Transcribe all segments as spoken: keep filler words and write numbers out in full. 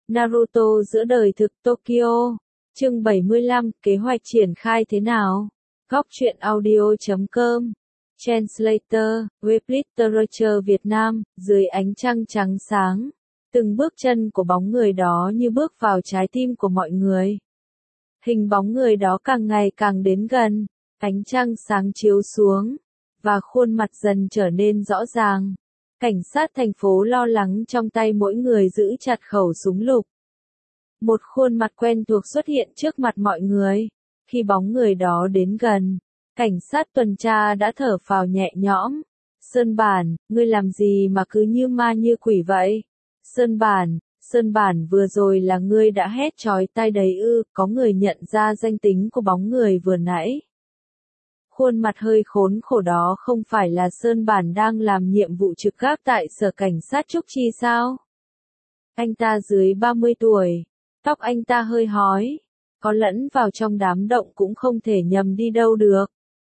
Naruto giữa đời thực Tokyo. Chương bảy mươi lăm, kế hoạch triển khai thế nào? Góc truyện audio chấm com. Translator, web literature Việt Nam, dưới ánh trăng trắng sáng. Từng bước chân của bóng người đó như bước vào trái tim của mọi người. Hình bóng người đó càng ngày càng đến gần, ánh trăng sáng chiếu xuống, và khuôn mặt dần trở nên rõ ràng. Cảnh sát thành phố lo lắng trong tay mỗi người giữ chặt khẩu súng lục. Một khuôn mặt quen thuộc xuất hiện trước mặt mọi người. Khi bóng người đó đến gần, cảnh sát tuần tra đã thở phào nhẹ nhõm. Sơn Bản, ngươi làm gì mà cứ như ma như quỷ vậy? Sơn Bản, Sơn Bản vừa rồi là ngươi đã hét chói tai đấy ư? Có người nhận ra danh tính của bóng người vừa nãy. Khuôn mặt hơi khốn khổ đó không phải là Sơn Bản đang làm nhiệm vụ trực gác tại sở cảnh sát Trúc Chi sao? Anh ta dưới ba mươi tuổi, tóc anh ta hơi hói, có lẫn vào trong đám động cũng không thể nhầm đi đâu được.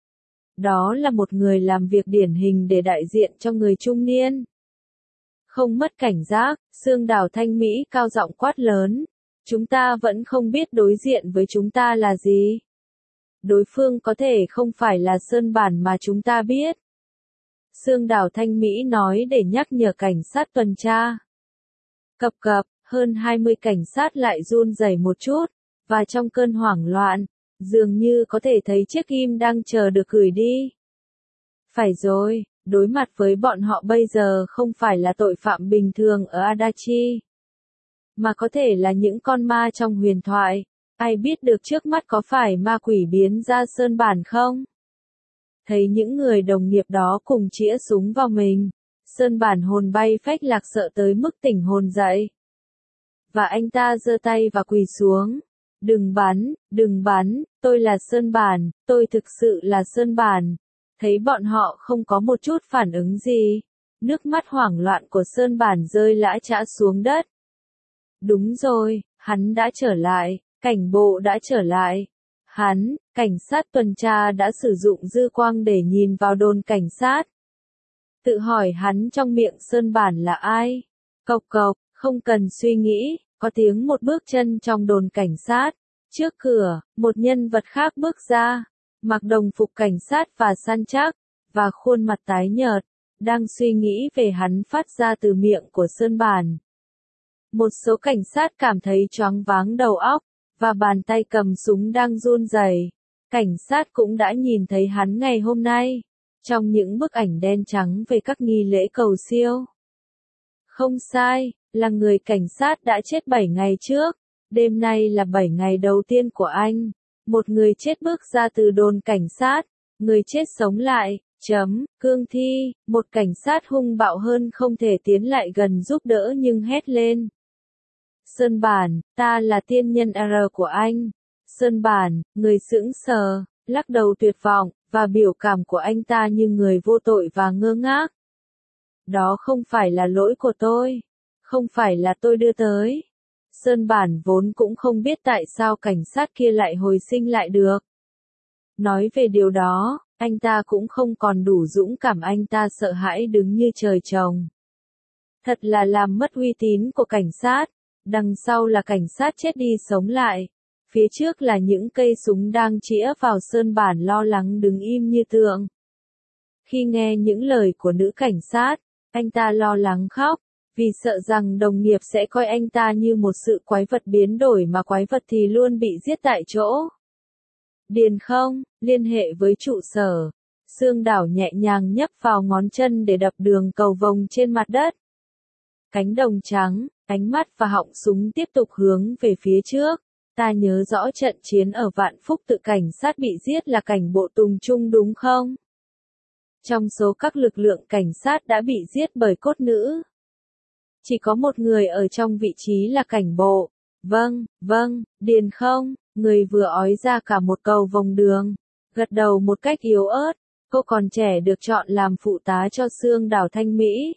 Đó là một người làm việc điển hình để đại diện cho người trung niên. Không mất cảnh giác, Sương Đào Thanh Mỹ cao giọng quát lớn. Chúng ta vẫn không biết đối diện với chúng ta là gì. Đối phương có thể không phải là Sơn Bản mà chúng ta biết. Sương Đào Thanh Mỹ nói để nhắc nhở cảnh sát tuần tra. Cập cập, hơn hai mươi cảnh sát lại run rẩy một chút, và trong cơn hoảng loạn, dường như có thể thấy chiếc ghim đang chờ được gửi đi. Phải rồi, đối mặt với bọn họ bây giờ không phải là tội phạm bình thường ở Adachi, mà có thể là những con ma trong huyền thoại. Ai biết được trước mắt có phải ma quỷ biến ra Sơn Bản không? Thấy những người đồng nghiệp đó cùng chĩa súng vào mình, Sơn Bản hồn bay phách lạc sợ tới mức tỉnh hồn dậy. Và anh ta giơ tay và quỳ xuống. Đừng bắn, đừng bắn, tôi là Sơn Bản, tôi thực sự là Sơn Bản. Thấy bọn họ không có một chút phản ứng gì. Nước mắt hoảng loạn của Sơn Bản rơi lã chã xuống đất. Đúng rồi, hắn đã trở lại. Cảnh bộ đã trở lại. Hắn, cảnh sát tuần tra đã sử dụng dư quang để nhìn vào đồn cảnh sát. Tự hỏi hắn trong miệng Sơn Bản là ai? Cộc cộc, không cần suy nghĩ, có tiếng một bước chân trong đồn cảnh sát. Trước cửa, một nhân vật khác bước ra, mặc đồng phục cảnh sát và săn chắc, và khuôn mặt tái nhợt, đang suy nghĩ về hắn phát ra từ miệng của Sơn Bản. Một số cảnh sát cảm thấy choáng váng đầu óc, và bàn tay cầm súng đang run rẩy. Cảnh sát cũng đã nhìn thấy hắn ngày hôm nay, trong những bức ảnh đen trắng về các nghi lễ cầu siêu. Không sai, là người cảnh sát đã chết bảy ngày trước, đêm nay là bảy ngày đầu tiên của anh. Một người chết bước ra từ đồn cảnh sát, người chết sống lại, chấm, cương thi, một cảnh sát hung bạo hơn không thể tiến lại gần giúp đỡ nhưng hét lên. Sơn Bản, ta là tiên nhân R của anh. Sơn Bản, người sững sờ, lắc đầu tuyệt vọng, và biểu cảm của anh ta như người vô tội và ngơ ngác. Đó không phải là lỗi của tôi. Không phải là tôi đưa tới. Sơn Bản vốn cũng không biết tại sao cảnh sát kia lại hồi sinh lại được. Nói về điều đó, anh ta cũng không còn đủ dũng cảm, anh ta sợ hãi đứng như trời trồng. Thật là làm mất uy tín của cảnh sát. Đằng sau là cảnh sát chết đi sống lại. Phía trước là những cây súng đang chĩa vào Sơn Bản lo lắng đứng im như tượng. Khi nghe những lời của nữ cảnh sát, anh ta lo lắng khóc, vì sợ rằng đồng nghiệp sẽ coi anh ta như một sự quái vật biến đổi mà quái vật thì luôn bị giết tại chỗ. Điền không, liên hệ với trụ sở. Sương Đảo nhẹ nhàng nhấp vào ngón chân để đập đường cầu vồng trên mặt đất. Cánh đồng trắng, ánh mắt và họng súng tiếp tục hướng về phía trước. Ta nhớ rõ trận chiến ở Vạn Phúc tự cảnh sát bị giết là cảnh bộ Tùng Trung đúng không? Trong số các lực lượng cảnh sát đã bị giết bởi cốt nữ, chỉ có một người ở trong vị trí là cảnh bộ. Vâng, vâng, Điền không, người vừa ói ra cả một cầu vòng đường, gật đầu một cách yếu ớt. Cô còn trẻ được chọn làm phụ tá cho Sương Đào Thanh Mỹ.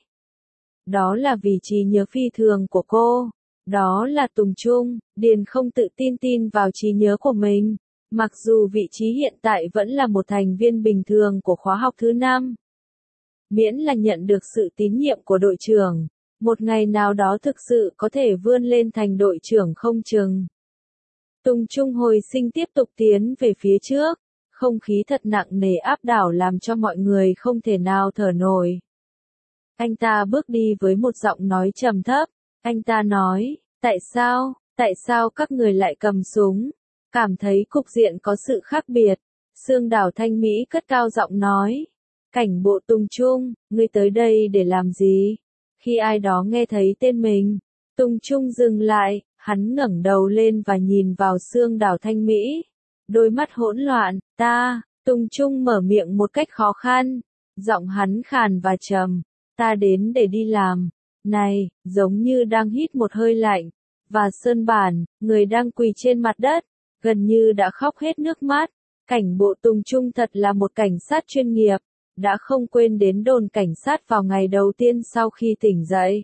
Đó là vì trí nhớ phi thường của cô. Đó là Tùng Trung. Điền không tự tin tin vào trí nhớ của mình, mặc dù vị trí hiện tại vẫn là một thành viên bình thường của khóa học thứ năm. Miễn là nhận được sự tín nhiệm của đội trưởng, Một ngày nào đó thực sự có thể vươn lên thành đội trưởng không chừng. Tùng Trung hồi sinh tiếp tục tiến về phía trước, không khí thật nặng nề áp đảo làm cho mọi người không thể nào thở nổi. Anh ta bước đi với một giọng nói trầm thấp, anh ta nói, tại sao, tại sao các người lại cầm súng? Cảm thấy cục diện có sự khác biệt, Sương Đảo Thanh Mỹ cất cao giọng nói, cảnh bộ Tùng Trung, ngươi tới đây để làm gì? Khi ai đó nghe thấy tên mình, Tùng Trung dừng lại, hắn ngẩng đầu lên và nhìn vào Sương Đảo Thanh Mỹ. Đôi mắt hỗn loạn, ta, Tùng Trung mở miệng một cách khó khăn, giọng hắn khàn và trầm, ta đến để đi làm. Này, giống như đang hít một hơi lạnh, và Sơn Bản, người đang quỳ trên mặt đất, gần như đã khóc hết nước mắt. Cảnh bộ Tùng Trung thật là một cảnh sát chuyên nghiệp, đã không quên đến đồn cảnh sát vào ngày đầu tiên sau khi tỉnh dậy.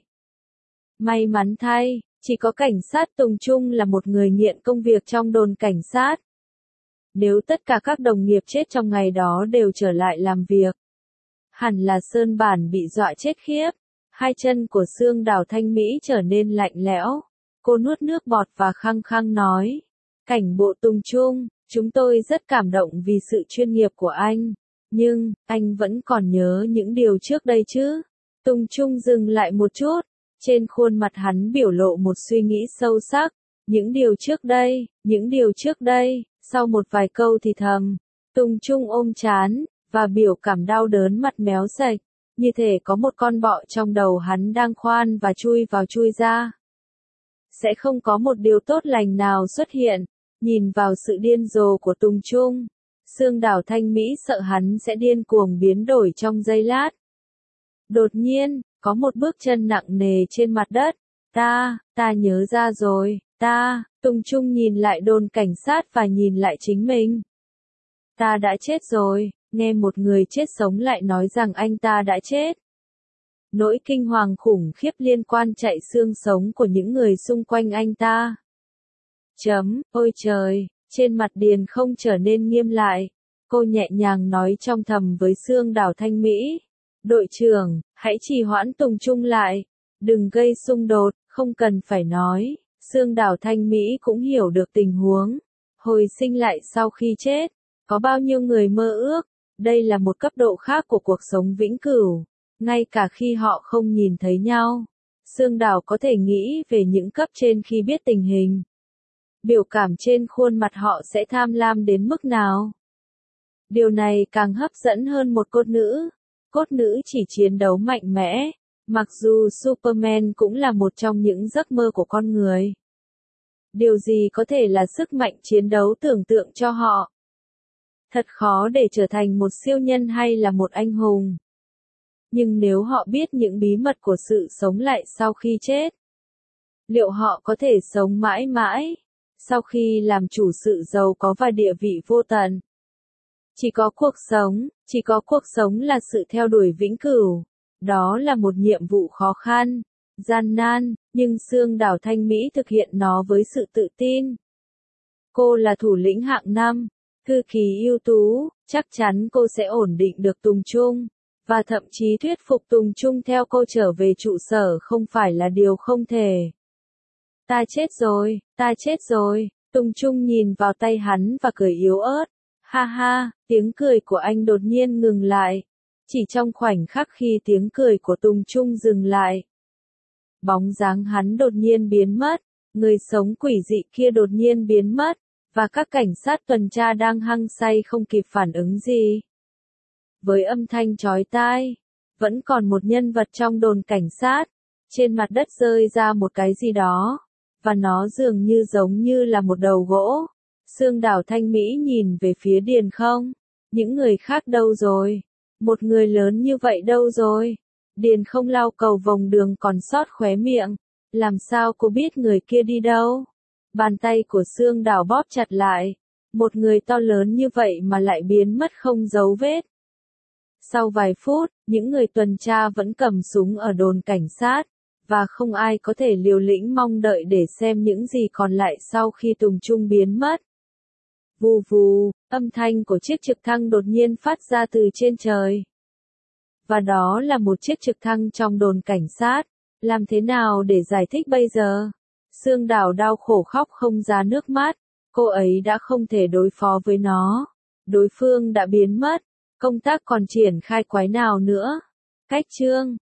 May mắn thay, chỉ có cảnh sát Tùng Trung là một người nghiện công việc trong đồn cảnh sát. Nếu tất cả các đồng nghiệp chết trong ngày đó đều trở lại làm việc, hẳn là Sơn Bản bị dọa chết khiếp. Hai chân của Sương Đảo Thanh Mỹ trở nên lạnh lẽo. Cô nuốt nước bọt và khăng khăng nói, cảnh bộ Tùng Trung, chúng tôi rất cảm động vì sự chuyên nghiệp của anh. Nhưng, anh vẫn còn nhớ những điều trước đây chứ? Tùng Trung dừng lại một chút. Trên khuôn mặt hắn biểu lộ một suy nghĩ sâu sắc. Những điều trước đây, những điều trước đây, sau một vài câu thì thầm. Tùng Trung ôm trán, và biểu cảm đau đớn mặt méo sạch. Như thể có một con bọ trong đầu hắn đang khoan và chui vào chui ra. Sẽ không có một điều tốt lành nào xuất hiện. Nhìn vào sự điên rồ của Tùng Trung, Sương Đảo Thanh Mỹ sợ hắn sẽ điên cuồng biến đổi trong giây lát. Đột nhiên, có một bước chân nặng nề trên mặt đất. Ta, ta nhớ ra rồi, ta, Tùng Trung nhìn lại đồn cảnh sát và nhìn lại chính mình. Ta đã chết rồi, nghe một người chết sống lại nói rằng anh ta đã chết. Nỗi kinh hoàng khủng khiếp liên quan chạy xương sống của những người xung quanh anh ta. Chấm, ôi trời, trên mặt Điền không trở nên nghiêm lại. Cô nhẹ nhàng nói trong thầm với Sương Đảo Thanh Mỹ. Đội trưởng, hãy trì hoãn Tùng Trung lại. Đừng gây xung đột, không cần phải nói. Sương Đảo Thanh Mỹ cũng hiểu được tình huống. Hồi sinh lại sau khi chết. Có bao nhiêu người mơ ước. Đây là một cấp độ khác của cuộc sống vĩnh cửu. Ngay cả khi họ không nhìn thấy nhau. Sương Đảo có thể nghĩ về những cấp trên khi biết tình hình. Biểu cảm trên khuôn mặt họ sẽ tham lam đến mức nào. Điều này càng hấp dẫn hơn một cốt nữ. Cốt nữ chỉ chiến đấu mạnh mẽ, mặc dù Superman cũng là một trong những giấc mơ của con người. Điều gì có thể là sức mạnh chiến đấu tưởng tượng cho họ? Thật khó để trở thành một siêu nhân hay là một anh hùng. Nhưng nếu họ biết những bí mật của sự sống lại sau khi chết, liệu họ có thể sống mãi mãi, sau khi làm chủ sự giàu có và địa vị vô tận? Chỉ có cuộc sống, chỉ có cuộc sống là sự theo đuổi vĩnh cửu. Đó là một nhiệm vụ khó khăn, gian nan, nhưng Sương Đảo Thanh Mỹ thực hiện nó với sự tự tin. Cô là thủ lĩnh hạng năm, thư ký ưu tú, chắc chắn cô sẽ ổn định được Tùng Trung, và thậm chí thuyết phục Tùng Trung theo cô trở về trụ sở không phải là điều không thể. Ta chết rồi, ta chết rồi, Tùng Trung nhìn vào tay hắn và cười yếu ớt. Ha ha, tiếng cười của anh đột nhiên ngừng lại. Chỉ trong khoảnh khắc khi tiếng cười của Tùng Trung dừng lại, bóng dáng hắn đột nhiên biến mất, người sống quỷ dị kia đột nhiên biến mất, và các cảnh sát tuần tra đang hăng say không kịp phản ứng gì. Với âm thanh chói tai, vẫn còn một nhân vật trong đồn cảnh sát, trên mặt đất rơi ra một cái gì đó, và nó dường như giống như là một đầu gỗ. Sương Đảo Thanh Mỹ nhìn về phía Điền Không. Những người khác đâu rồi? Một người lớn như vậy đâu rồi? Điền Không lau cầu vòng đường còn sót khóe miệng. Làm sao cô biết người kia đi đâu? Bàn tay của Sương Đảo bóp chặt lại. Một người to lớn như vậy mà lại biến mất không dấu vết. Sau vài phút, những người tuần tra vẫn cầm súng ở đồn cảnh sát, và không ai có thể liều lĩnh mong đợi để xem những gì còn lại sau khi Tùng Trung biến mất. Vù vù, âm thanh của chiếc trực thăng đột nhiên phát ra từ trên trời. Và đó là một chiếc trực thăng trong đồn cảnh sát. Làm thế nào để giải thích bây giờ? Sương Đào đau khổ khóc không ra nước mắt. Cô ấy đã không thể đối phó với nó. Đối phương đã biến mất. Công tác còn triển khai quái nào nữa? Cách chương